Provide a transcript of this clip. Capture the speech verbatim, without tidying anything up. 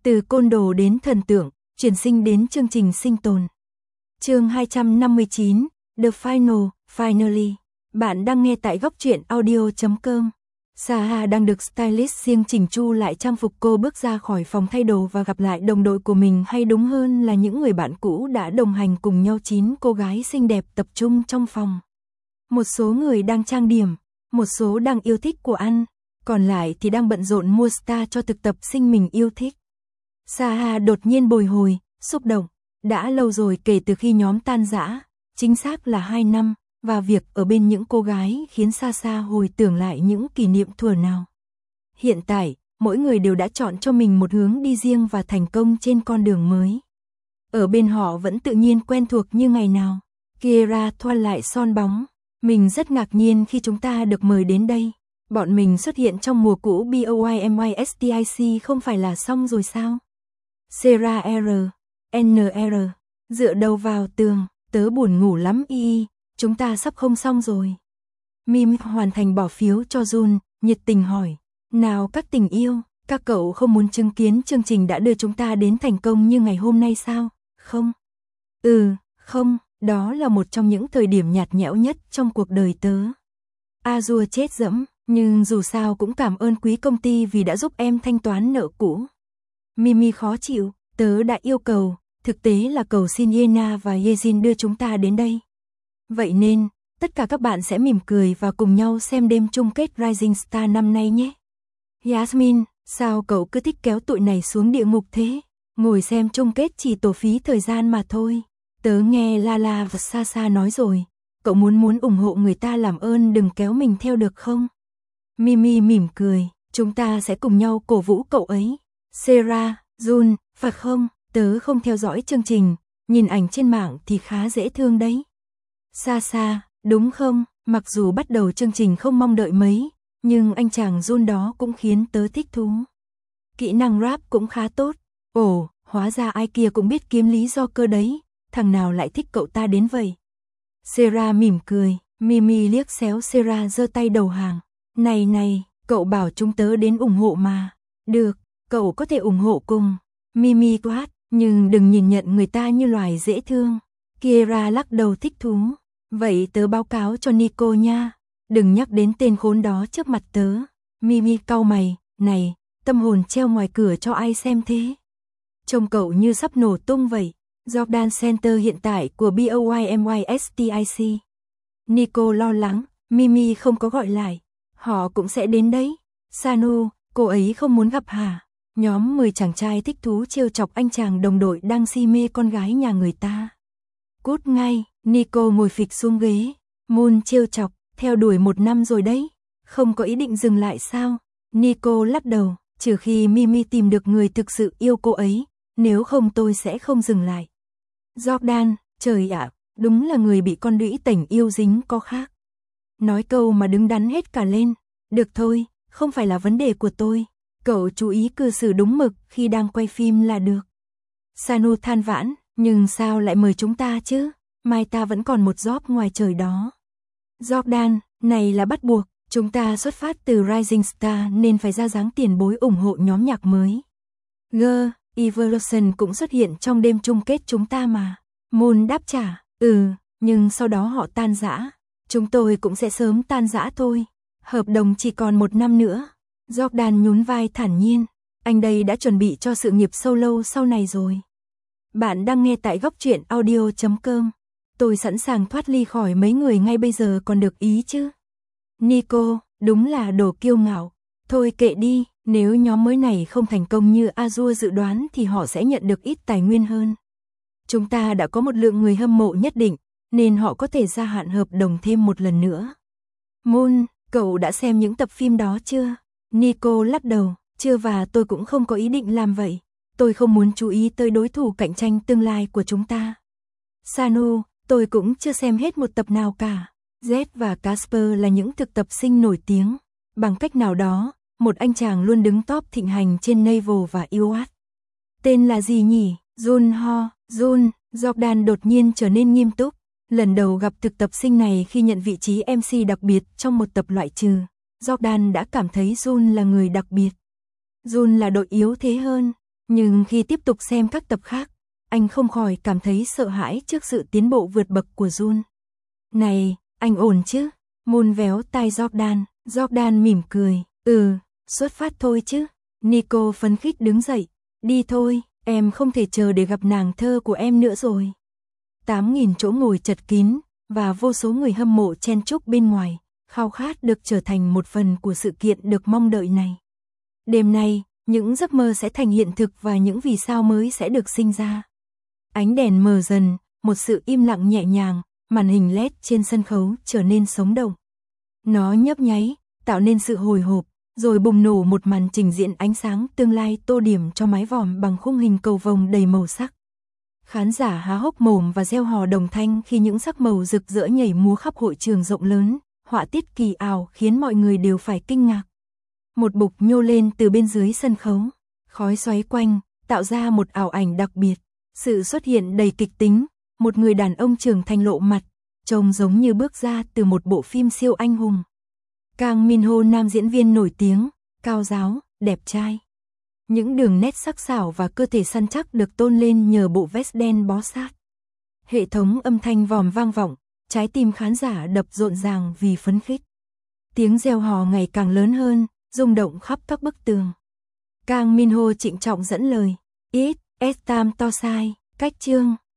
Từ côn đồ đến thần tượng, chuyển sinh đến chương trình sinh tồn. Chương hai trăm năm mươi chín, The Final, Finally. Bạn đang nghe tại góc truyện audio chấm com. Saha đang được stylist riêng chỉnh chu lại trang phục, cô bước ra khỏi phòng thay đồ và gặp lại đồng đội của mình, hay đúng hơn là những người bạn cũ đã đồng hành cùng nhau. Chín cô gái xinh đẹp tập trung trong phòng. Một số người đang trang điểm, một số đang yêu thích của ăn, còn lại thì đang bận rộn mua star cho thực tập sinh mình yêu thích. Saha đột nhiên bồi hồi, xúc động. Đã lâu rồi kể từ khi nhóm tan rã, chính xác là hai năm, và việc ở bên những cô gái khiến Saha hồi tưởng lại những kỷ niệm thuở nào. Hiện tại, mỗi người đều đã chọn cho mình một hướng đi riêng và thành công trên con đường mới. Ở bên họ vẫn tự nhiên quen thuộc như ngày nào. Kiera thoa lại son bóng. Mình rất ngạc nhiên khi chúng ta được mời đến đây. Bọn mình xuất hiện trong mùa cũ BOYMYSTIC không phải là xong rồi sao? Sarah R. N R. Dựa đầu vào tường, tớ buồn ngủ lắm y, chúng ta sắp không xong rồi. Mim hoàn thành bỏ phiếu cho Jun, nhiệt tình hỏi. Nào các tình yêu, các cậu không muốn chứng kiến chương trình đã đưa chúng ta đến thành công như ngày hôm nay sao? Không. Ừ, không, đó là một trong những thời điểm nhạt nhẽo nhất trong cuộc đời tớ. Azure chết dẫm, nhưng dù sao cũng cảm ơn quý công ty vì đã giúp em thanh toán nợ cũ. Mimi khó chịu, tớ đã yêu cầu, thực tế là cầu xin Yena và Yejin đưa chúng ta đến đây. Vậy nên, tất cả các bạn sẽ mỉm cười và cùng nhau xem đêm chung kết Rising Star năm nay nhé. Yasmin, sao cậu cứ thích kéo tụi này xuống địa ngục thế? Ngồi xem chung kết chỉ tổ phí thời gian mà thôi. Tớ nghe Lala và Sasa nói rồi, cậu muốn muốn ủng hộ người ta làm ơn đừng kéo mình theo được không? Mimi mỉm cười, chúng ta sẽ cùng nhau cổ vũ cậu ấy. Sarah, Jun, phải không? Tớ không theo dõi chương trình, nhìn ảnh trên mạng thì khá dễ thương đấy. Sasa, đúng không? Mặc dù bắt đầu chương trình không mong đợi mấy, nhưng anh chàng Jun đó cũng khiến tớ thích thú. Kỹ năng rap cũng khá tốt. Ồ, hóa ra ai kia cũng biết kiếm lý do cơ đấy, thằng nào lại thích cậu ta đến vậy? Sarah mỉm cười, Mimi liếc xéo Sarah giơ tay đầu hàng. Này này, cậu bảo chúng tớ đến ủng hộ mà. Được, cậu có thể ủng hộ cùng. Mimi quát, nhưng đừng nhìn nhận người ta như loài dễ thương. Kiera lắc đầu thích thú. Vậy tớ báo cáo cho Nico nha. Đừng nhắc đến tên khốn đó trước mặt tớ. Mimi cau mày, này, tâm hồn treo ngoài cửa cho ai xem thế? Trông cậu như sắp nổ tung vậy. Jordan Center hiện tại của BOYMYSTIC. Nico lo lắng, Mimi không có gọi lại. Họ cũng sẽ đến đấy. Sanu, cô ấy không muốn gặp hả? Nhóm mười chàng trai thích thú trêu chọc anh chàng đồng đội đang si mê con gái nhà người ta. Cút ngay, Nico ngồi phịch xuống ghế. Moon trêu chọc, theo đuổi một năm rồi đấy. Không có ý định dừng lại sao? Nico lắc đầu, trừ khi Mimi tìm được người thực sự yêu cô ấy, nếu không tôi sẽ không dừng lại. Jordan, trời ạ, đúng là người bị con đũy tảnh yêu dính có khác. Nói câu mà đứng đắn hết cả lên. Được thôi, không phải là vấn đề của tôi. Cậu chú ý cư xử đúng mực khi đang quay phim là được. Sanu than vãn, nhưng sao lại mời chúng ta chứ? Mai ta vẫn còn một job ngoài trời đó. Jordan, này là bắt buộc. Chúng ta xuất phát từ Rising Star nên phải ra dáng tiền bối ủng hộ nhóm nhạc mới. Girl, Evolution cũng xuất hiện trong đêm chung kết chúng ta mà. Moon đáp trả, ừ, nhưng sau đó họ tan rã. Chúng tôi cũng sẽ sớm tan rã thôi. Hợp đồng chỉ còn một năm nữa. Jordan nhún vai thản nhiên. Anh đây đã chuẩn bị cho sự nghiệp solo sau này rồi. Bạn đang nghe tại góc truyện audio chấm com. Tôi sẵn sàng thoát ly khỏi mấy người ngay bây giờ còn được ý chứ. Nico, đúng là đồ kiêu ngạo. Thôi kệ đi, nếu nhóm mới này không thành công như Azure dự đoán thì họ sẽ nhận được ít tài nguyên hơn. Chúng ta đã có một lượng người hâm mộ nhất định, nên họ có thể gia hạn hợp đồng thêm một lần nữa. Moon, cậu đã xem những tập phim đó chưa? Nico lắc đầu, chưa, và tôi cũng không có ý định làm vậy. Tôi không muốn chú ý tới đối thủ cạnh tranh tương lai của chúng ta. Sanu, tôi cũng chưa xem hết một tập nào cả. Z và Casper là những thực tập sinh nổi tiếng. Bằng cách nào đó, một anh chàng luôn đứng top thịnh hành trên Naval và u ét. Tên là gì nhỉ? Jun Ho, Jun, Jordan đột nhiên trở nên nghiêm túc. Lần đầu gặp thực tập sinh này khi nhận vị trí em xê đặc biệt trong một tập loại trừ, Jordan đã cảm thấy Jun là người đặc biệt. Jun là đội yếu thế hơn. Nhưng khi tiếp tục xem các tập khác, anh không khỏi cảm thấy sợ hãi trước sự tiến bộ vượt bậc của Jun. Này, anh ổn chứ? Moon véo tai Jordan, Jordan mỉm cười, ừ, xuất phát thôi chứ. Nico phấn khích đứng dậy, đi thôi, em không thể chờ để gặp nàng thơ của em nữa rồi. tám nghìn chỗ ngồi chật kín, và vô số người hâm mộ chen chúc bên ngoài, khao khát được trở thành một phần của sự kiện được mong đợi này. Đêm nay, những giấc mơ sẽ thành hiện thực và những vì sao mới sẽ được sinh ra. Ánh đèn mờ dần, một sự im lặng nhẹ nhàng, màn hình led trên sân khấu trở nên sống động. Nó nhấp nháy, tạo nên sự hồi hộp, rồi bùng nổ một màn trình diễn ánh sáng tương lai tô điểm cho mái vòm bằng khung hình cầu vồng đầy màu sắc. Khán giả há hốc mồm và reo hò đồng thanh khi những sắc màu rực rỡ nhảy múa khắp hội trường rộng lớn, họa tiết kỳ ảo khiến mọi người đều phải kinh ngạc. Một bục nhô lên từ bên dưới sân khấu, khói xoáy quanh, tạo ra một ảo ảnh đặc biệt. Sự xuất hiện đầy kịch tính, một người đàn ông trưởng thành lộ mặt, trông giống như bước ra từ một bộ phim siêu anh hùng. Kang Min Ho, nam diễn viên nổi tiếng, cao ráo, đẹp trai. Những đường nét sắc sảo và cơ thể săn chắc được tôn lên nhờ bộ vest đen bó sát. Hệ thống âm thanh vòm vang vọng, trái tim khán giả đập rộn ràng vì phấn khích. Tiếng reo hò ngày càng lớn hơn, rung động khắp các bức tường. Kang Min Ho trịnh trọng dẫn lời, It, es tam to sai, cách chương.